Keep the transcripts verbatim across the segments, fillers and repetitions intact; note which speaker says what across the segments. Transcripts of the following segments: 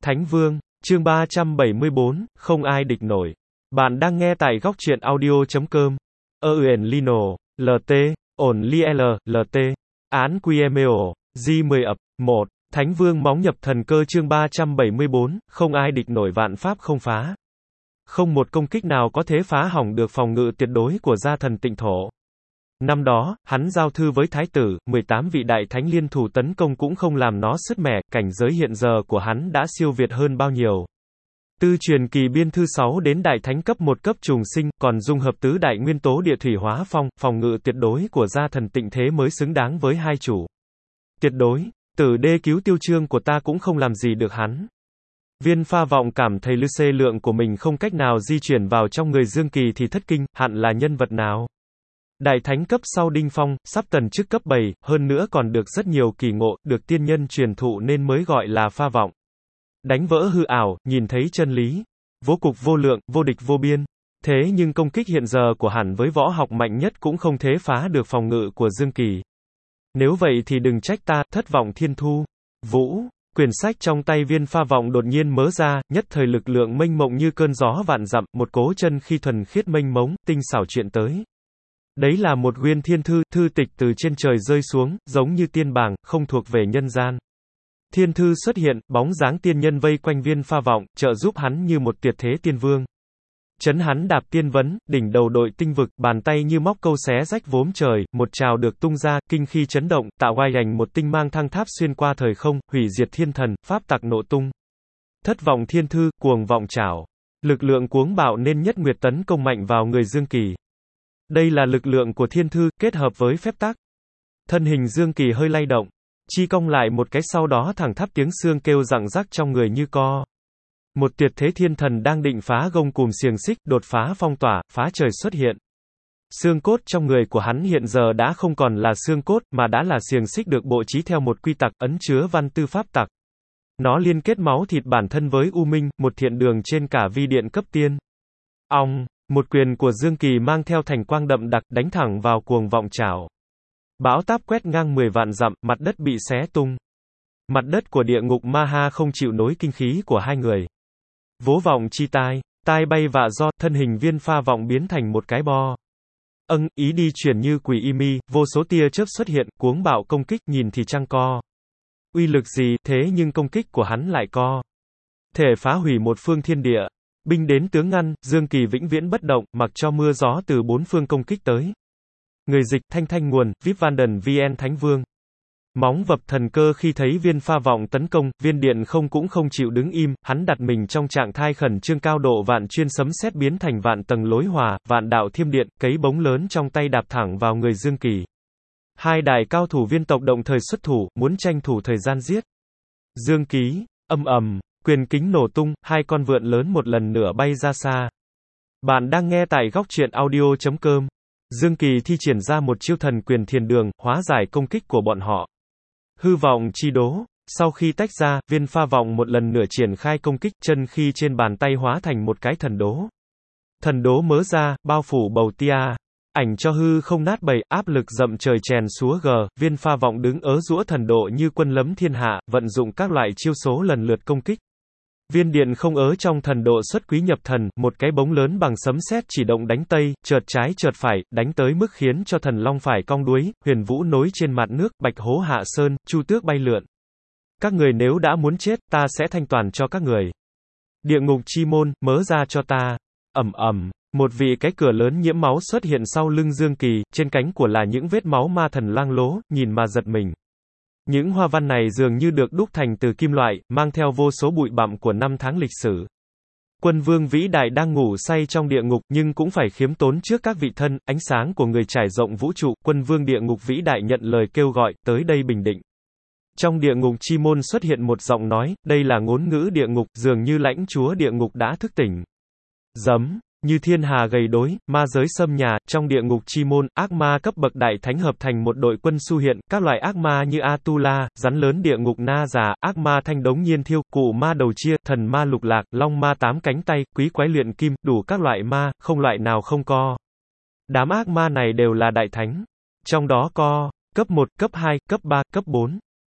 Speaker 1: Thánh Vương, chương ba trăm bảy mươi bốn, không ai địch nổi. Bạn đang nghe tại góc truyện audio chấm com. Ơ uyển Lino, lờ tê, ổn li L, lờ tê. Án quy em o, G mười ập, một. Thánh Vương móng nhập thần cơ chương ba trăm bảy mươi bốn, không ai địch nổi vạn pháp không phá. Không một công kích nào có thể phá hỏng được phòng ngự tuyệt đối của gia thần Tịnh Thổ. Năm đó, hắn giao thư với Thái tử, mười tám vị đại thánh liên thủ tấn công cũng không làm nó sứt mẻ, cảnh giới hiện giờ của hắn đã siêu việt hơn bao nhiêu. Tư truyền kỳ biên thư sáu đến đại thánh cấp một cấp trùng sinh, còn dung hợp tứ đại nguyên tố địa thủy hóa phong, phòng ngự tuyệt đối của gia thần Tịnh thế mới xứng đáng với hai chủ. Tuyệt đối, tử đê cứu tiêu trương của ta cũng không làm gì được hắn. Viên Pha Vọng cảm thấy lư xê lượng của mình không cách nào di chuyển vào trong người Dương Kỳ thì thất kinh, hẳn là nhân vật nào? Đại thánh cấp sau đinh phong, sắp tần chức cấp bảy, hơn nữa còn được rất nhiều kỳ ngộ, được tiên nhân truyền thụ nên mới gọi là Pha Vọng. Đánh vỡ hư ảo, nhìn thấy chân lý. Vô cục vô lượng, vô địch vô biên. Thế nhưng công kích hiện giờ của hẳn với võ học mạnh nhất cũng không thể phá được phòng ngự của Dương Kỳ. Nếu vậy thì đừng trách ta, thất vọng thiên thu. Vũ. Quyển sách trong tay Viên Pha Vọng đột nhiên mớ ra, nhất thời lực lượng mênh mộng như cơn gió vạn dặm, một cố chân khi thuần khiết mênh mống, tinh xảo chuyện tới. Đấy là một nguyên thiên thư, thư tịch từ trên trời rơi xuống, giống như tiên bảng, không thuộc về nhân gian. Thiên thư xuất hiện, bóng dáng tiên nhân vây quanh Viên Pha Vọng, trợ giúp hắn như một tuyệt thế tiên vương. Chấn hắn đạp tiên vấn, đỉnh đầu đội tinh vực, bàn tay như móc câu xé rách vốm trời, một trào được tung ra, kinh khi chấn động, tạo oai ảnh một tinh mang thăng tháp xuyên qua thời không, hủy diệt thiên thần, pháp tặc nộ tung. Thất vọng thiên thư, cuồng vọng trảo. Lực lượng cuống bạo nên nhất nguyệt tấn công mạnh vào người Dương Kỳ. Đây là lực lượng của thiên thư, kết hợp với phép tắc. Thân hình Dương Kỳ hơi lay động. Chi cong lại một cái sau đó thẳng thắp tiếng xương kêu rặng rắc trong người như co. Một tuyệt thế thiên thần đang định phá gông cùm xiềng xích, đột phá phong tỏa, phá trời xuất hiện. Xương cốt trong người của hắn hiện giờ đã không còn là xương cốt, mà đã là xiềng xích được bố trí theo một quy tắc, ấn chứa văn tư pháp tắc. Nó liên kết máu thịt bản thân với U Minh, một thiện đường trên cả vi điện cấp tiên. Ong, một quyền của Dương Kỳ mang theo thành quang đậm đặc, đánh thẳng vào cuồng vọng trảo. Bão táp quét ngang mười vạn dặm, mặt đất bị xé tung. Mặt đất của địa ngục Ma Ha không chịu nổi kinh khí của hai người. Vố vọng chi tai, tai bay vạ do, thân hình Viên Pha Vọng biến thành một cái bo. Âng, ý đi chuyển như quỷ y mi, vô số tia chớp xuất hiện, cuống bạo công kích, nhìn thì trăng co. Uy lực gì, thế nhưng công kích của hắn lại co. Thể phá hủy một phương thiên địa. Binh đến tướng ngăn, Dương Kỳ vĩnh viễn bất động, mặc cho mưa gió từ bốn phương công kích tới. Người dịch, Thanh Thanh nguồn, vê i pê Vanden vê en Thánh Vương. Móng vập thần cơ khi thấy Viên Pha Vọng tấn công, viên điện không cũng không chịu đứng im, hắn đặt mình trong trạng thái khẩn trương cao độ vạn chuyên sấm sét biến thành vạn tầng lối hòa, vạn đạo thiêm điện, cấy bóng lớn trong tay đạp thẳng vào người Dương Kỳ. Hai đại cao thủ viên tộc đồng thời xuất thủ, muốn tranh thủ thời gian giết. Dương Ký, âm ầm, quyền kính nổ tung, hai con vượn lớn một lần nữa bay ra xa. Bạn đang nghe tại góc truyện audio chấm com. Dương Kỳ thi triển ra một chiêu thần quyền thiền đường, hóa giải công kích của bọn họ. Hư vọng chi đố, sau khi tách ra, Viên Pha Vọng một lần nữa triển khai công kích, chân khi trên bàn tay hóa thành một cái thần đố. Thần đố mớ ra, bao phủ bầu tia. Ảnh cho hư không nát bầy, áp lực dậm trời chèn súa g, Viên Pha Vọng đứng ớ giũa thần độ như quân lấm thiên hạ, vận dụng các loại chiêu số lần lượt công kích. Viên điện không ớ trong thần độ xuất quý nhập thần, một cái bóng lớn bằng sấm sét chỉ động đánh tây, chợt trái chợt phải, đánh tới mức khiến cho thần long phải cong đuối, huyền vũ nối trên mặt nước, bạch hố hạ sơn, chu tước bay lượn. Các người nếu đã muốn chết, ta sẽ thanh toàn cho các người. Địa ngục chi môn, mớ ra cho ta. Ầm ầm, một vị cái cửa lớn nhiễm máu xuất hiện sau lưng Dương Kỳ, trên cánh của là những vết máu ma thần lang lố, nhìn mà giật mình. Những hoa văn này dường như được đúc thành từ kim loại, mang theo vô số bụi bặm của năm tháng lịch sử. Quân vương vĩ đại đang ngủ say trong địa ngục, nhưng cũng phải khiếm tốn trước các vị thân, ánh sáng của người trải rộng vũ trụ, quân vương địa ngục vĩ đại nhận lời kêu gọi, tới đây bình định. Trong địa ngục chi môn xuất hiện một giọng nói, đây là ngôn ngữ địa ngục, dường như lãnh chúa địa ngục đã thức tỉnh. Giấm. Như thiên hà gầy đối, ma giới xâm nhà, trong địa ngục chi môn, ác ma cấp bậc đại thánh hợp thành một đội quân su hiện, các loại ác ma như Atula, rắn lớn địa ngục Na Già, ác ma thanh đống nhiên thiêu, cụ ma đầu chia, thần ma lục lạc, long ma tám cánh tay, quý quái luyện kim, đủ các loại ma, không loại nào không co. Đám ác ma này đều là đại thánh. Trong đó có cấp một, cấp hai, cấp ba, cấp bốn.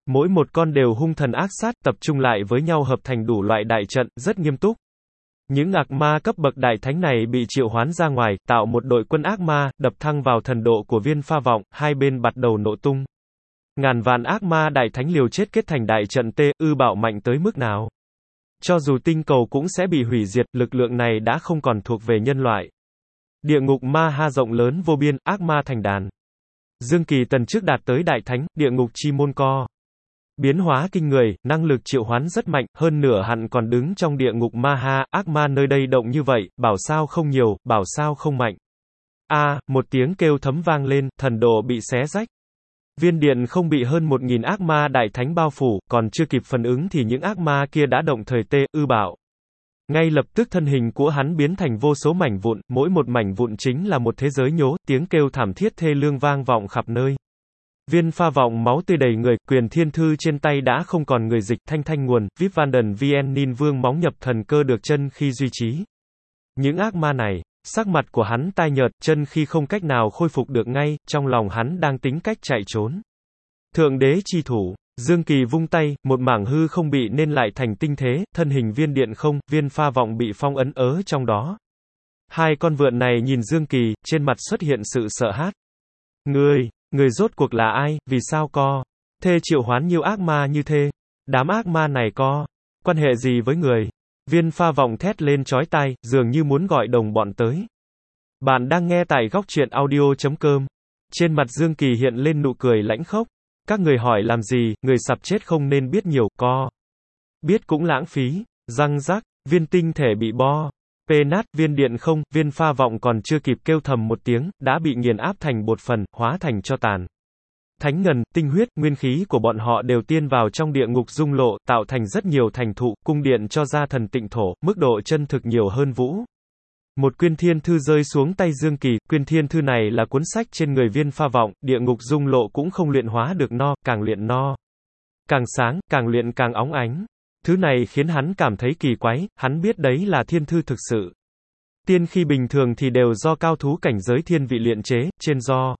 Speaker 1: Mỗi một con đều hung thần ác sát, tập trung lại với nhau hợp thành đủ loại đại trận, rất nghiêm túc. Những ác ma cấp bậc đại thánh này bị triệu hoán ra ngoài, tạo một đội quân ác ma, đập thăng vào thần độ của Viên Pha Vọng, hai bên bắt đầu nổ tung. Ngàn vạn ác ma đại thánh liều chết kết thành đại trận tê, ư bạo mạnh tới mức nào. Cho dù tinh cầu cũng sẽ bị hủy diệt, lực lượng này đã không còn thuộc về nhân loại. Địa ngục ma ha rộng lớn vô biên, ác ma thành đàn. Dương Kỳ tần trước đạt tới đại thánh, địa ngục chi môn co. Biến hóa kinh người, năng lực triệu hoán rất mạnh, hơn nửa hẳn còn đứng trong địa ngục ma ha, ác ma nơi đây động như vậy, bảo sao không nhiều, bảo sao không mạnh. A, à, một tiếng kêu thấm vang lên, thần độ bị xé rách. Viên điện không bị hơn một nghìn ác ma đại thánh bao phủ, còn chưa kịp phản ứng thì những ác ma kia đã động thời tê, ư bạo. Ngay lập tức thân hình của hắn biến thành vô số mảnh vụn, mỗi một mảnh vụn chính là một thế giới nhố, tiếng kêu thảm thiết thê lương vang vọng khắp nơi. Viên Pha Vọng máu tươi đầy người, quyền thiên thư trên tay đã không còn người dịch, thanh thanh nguồn, vip van den vn nin vương móng nhập thần cơ được chân khi duy trì. Những ác ma này, sắc mặt của hắn tai nhợt, chân khi không cách nào khôi phục được ngay, trong lòng hắn đang tính cách chạy trốn. Thượng đế chi thủ, Dương Kỳ vung tay, một mảng hư không bị nên lại thành tinh thế, thân hình viên điện không, Viên Pha Vọng bị phong ấn ớ trong đó. Hai con vượn này nhìn Dương Kỳ, trên mặt xuất hiện sự sợ hãi. Ngươi, người rốt cuộc là ai, vì sao co? Thê triệu hoán nhiều ác ma như thế? Đám ác ma này co? Quan hệ gì với người? Viên Pha Vọng thét lên chói tai, dường như muốn gọi đồng bọn tới. Bạn đang nghe tại góc truyện audio chấm com. Trên mặt Dương Kỳ hiện lên nụ cười lãnh khốc. Các người hỏi làm gì, người sắp chết không nên biết nhiều, co. Biết cũng lãng phí. Răng rắc, viên tinh thể bị bo. Pê nát, viên điện không, Viên Pha Vọng còn chưa kịp kêu thầm một tiếng, đã bị nghiền áp thành bột phần, hóa thành tro tàn. Thánh ngần, tinh huyết, nguyên khí của bọn họ đều tiên vào trong địa ngục dung lộ, tạo thành rất nhiều thành thụ, cung điện cho ra thần tịnh thổ, mức độ chân thực nhiều hơn vũ. Một quyên thiên thư rơi xuống tay Dương Kỳ, quyên thiên thư này là cuốn sách trên người Viên Pha Vọng, địa ngục dung lộ cũng không luyện hóa được no, càng luyện no. Càng sáng, càng luyện càng óng ánh. Thứ này khiến hắn cảm thấy kỳ quái, hắn biết đấy là thiên thư thực sự. Tiên khi bình thường thì đều do cao thú cảnh giới thiên vị luyện chế, trên do.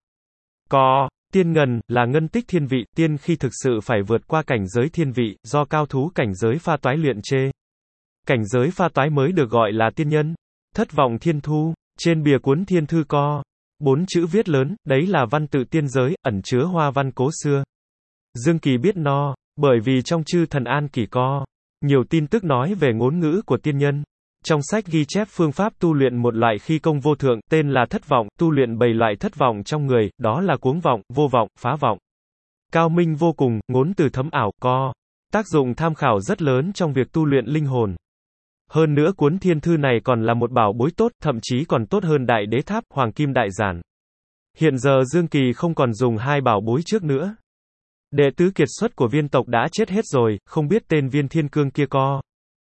Speaker 1: Co, tiên ngần, là ngân tích thiên vị, tiên khi thực sự phải vượt qua cảnh giới thiên vị, do cao thú cảnh giới pha toái luyện chế. Cảnh giới pha toái mới được gọi là tiên nhân. Thất vọng thiên thu, trên bìa cuốn thiên thư co. Bốn chữ viết lớn, đấy là văn tự tiên giới, ẩn chứa hoa văn cố xưa. Dương Kỳ biết no, bởi vì trong chư thần an kỳ co. Nhiều tin tức nói về ngôn ngữ của tiên nhân. Trong sách ghi chép phương pháp tu luyện một loại khí công vô thượng, tên là thất vọng, tu luyện bảy loại thất vọng trong người, đó là cuống vọng, vô vọng, phá vọng. Cao minh vô cùng, ngôn từ thấm ảo, co. Tác dụng tham khảo rất lớn trong việc tu luyện linh hồn. Hơn nữa cuốn thiên thư này còn là một bảo bối tốt, thậm chí còn tốt hơn Đại Đế Tháp, Hoàng Kim Đại Giản. Hiện giờ Dương Kỳ không còn dùng hai bảo bối trước nữa. Đệ tứ kiệt xuất của viên tộc đã chết hết rồi, không biết tên Viên Thiên Cương kia co.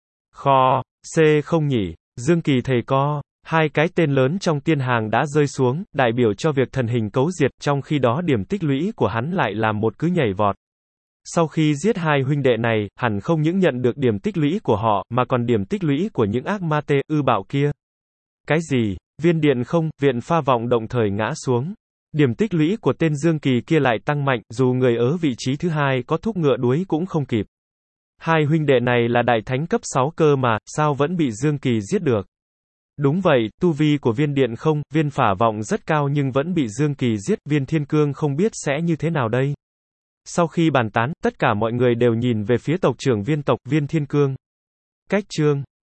Speaker 1: Kho, C không nhỉ, Dương Kỳ thầy co. Hai cái tên lớn trong tiên hàng đã rơi xuống, đại biểu cho việc thần hình cấu diệt, trong khi đó điểm tích lũy của hắn lại làm một cứ nhảy vọt. Sau khi giết hai huynh đệ này, hẳn không những nhận được điểm tích lũy của họ, mà còn điểm tích lũy của những ác ma tê, ư bạo kia. Cái gì? Viên điện không, Viện Pha Vọng động thời ngã xuống. Điểm tích lũy của tên Dương Kỳ kia lại tăng mạnh, dù người ở vị trí thứ hai có thúc ngựa đuối cũng không kịp. Hai huynh đệ này là đại thánh cấp sáu cơ mà, sao vẫn bị Dương Kỳ giết được? Đúng vậy, tu vi của viên điện không, Viên Pha Vọng rất cao nhưng vẫn bị Dương Kỳ giết, Viên Thiên Cương không biết sẽ như thế nào đây. Sau khi bàn tán, tất cả mọi người đều nhìn về phía tộc trưởng viên tộc, Viên Thiên Cương. Cách chương